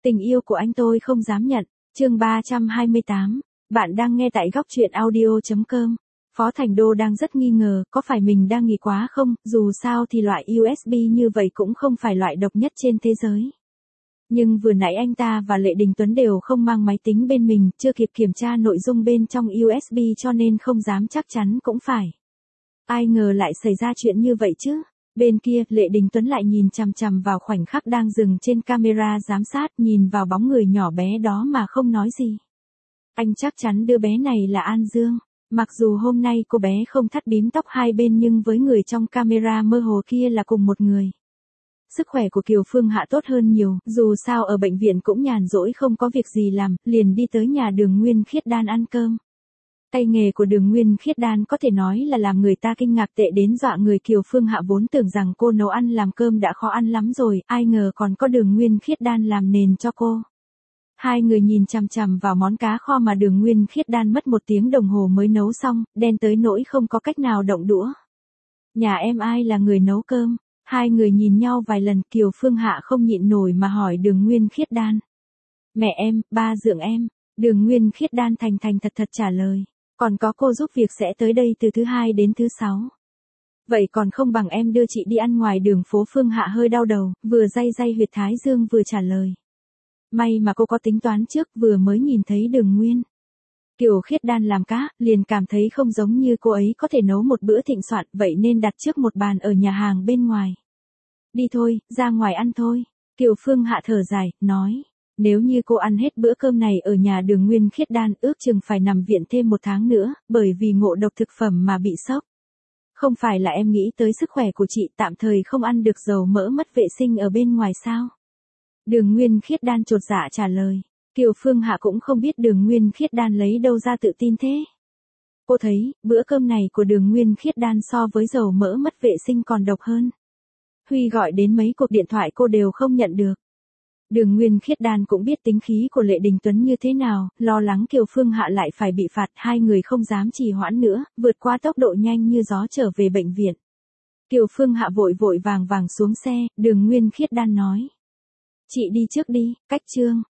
Tình yêu của anh tôi không dám nhận. Chương 328. Bạn đang nghe tại góc truyện audio.com. Phó Thành Đô đang rất nghi ngờ, có phải mình đang nghĩ quá không, dù sao thì loại USB như vậy cũng không phải loại độc nhất trên thế giới. Nhưng vừa nãy anh ta và Lệ Đình Tuấn đều không mang máy tính bên mình, chưa kịp kiểm tra nội dung bên trong USB cho nên không dám chắc chắn cũng phải. Ai ngờ lại xảy ra chuyện như vậy chứ? Bên kia, Lệ Đình Tuấn lại nhìn chằm chằm vào khoảnh khắc đang dừng trên camera giám sát, nhìn vào bóng người nhỏ bé đó mà không nói gì. Anh chắc chắn đứa bé này là An Dương. Mặc dù hôm nay cô bé không thắt bím tóc hai bên nhưng với người trong camera mơ hồ kia là cùng một người. Sức khỏe của Kiều Phương Hạ tốt hơn nhiều, dù sao ở bệnh viện cũng nhàn rỗi không có việc gì làm, liền đi tới nhà Đường Nguyên Khiết Đan ăn cơm. Tay nghề của Đường Nguyên Khiết Đan có thể nói là làm người ta kinh ngạc tệ đến dọa người. Kiều Phương Hạ vốn tưởng rằng cô nấu ăn làm cơm đã khó ăn lắm rồi, ai ngờ còn có Đường Nguyên Khiết Đan làm nền cho cô. Hai người nhìn chằm chằm vào món cá kho mà Đường Nguyên Khiết Đan mất 1 tiếng đồng hồ mới nấu xong, đen tới nỗi không có cách nào động đũa. Nhà em ai là người nấu cơm? Hai người nhìn nhau vài lần, Kiều Phương Hạ không nhịn nổi mà hỏi Đường Nguyên Khiết Đan. Mẹ em, ba dượng em. Đường Nguyên Khiết Đan thành thật trả lời. Còn có cô giúp việc sẽ tới đây từ thứ 2 đến thứ 6. Vậy còn không bằng em đưa chị đi ăn ngoài đường phố. Phương Hạ hơi đau đầu, vừa day huyệt thái dương vừa trả lời. May mà cô có tính toán trước, vừa mới nhìn thấy Đường Nguyên Kiều Khiết Đan làm cá, liền cảm thấy không giống như cô ấy có thể nấu một bữa thịnh soạn, vậy nên đặt trước một bàn ở nhà hàng bên ngoài. Đi thôi, ra ngoài ăn thôi. Kiều Phương Hạ thở dài, nói. Nếu như cô ăn hết bữa cơm này ở nhà Đường Nguyên Khiết Đan, ước chừng phải nằm viện thêm 1 tháng nữa, bởi vì ngộ độc thực phẩm mà bị sốc. Không phải là em nghĩ tới sức khỏe của chị, tạm thời không ăn được dầu mỡ mất vệ sinh ở bên ngoài sao? Đường Nguyên Khiết Đan chột dạ trả lời. Kiều Phương Hạ cũng không biết Đường Nguyên Khiết Đan lấy đâu ra tự tin thế. Cô thấy, bữa cơm này của Đường Nguyên Khiết Đan so với dầu mỡ mất vệ sinh còn độc hơn. Huy gọi đến mấy cuộc điện thoại cô đều không nhận được. Đường Nguyên Khiết Đan cũng biết tính khí của Lệ Đình Tuấn như thế nào, lo lắng Kiều Phương Hạ lại phải bị phạt, hai người không dám trì hoãn nữa, vượt qua tốc độ nhanh như gió trở về bệnh viện. Kiều Phương Hạ vội vàng xuống xe, Đường Nguyên Khiết Đan nói. Chị đi trước đi, cách Trương.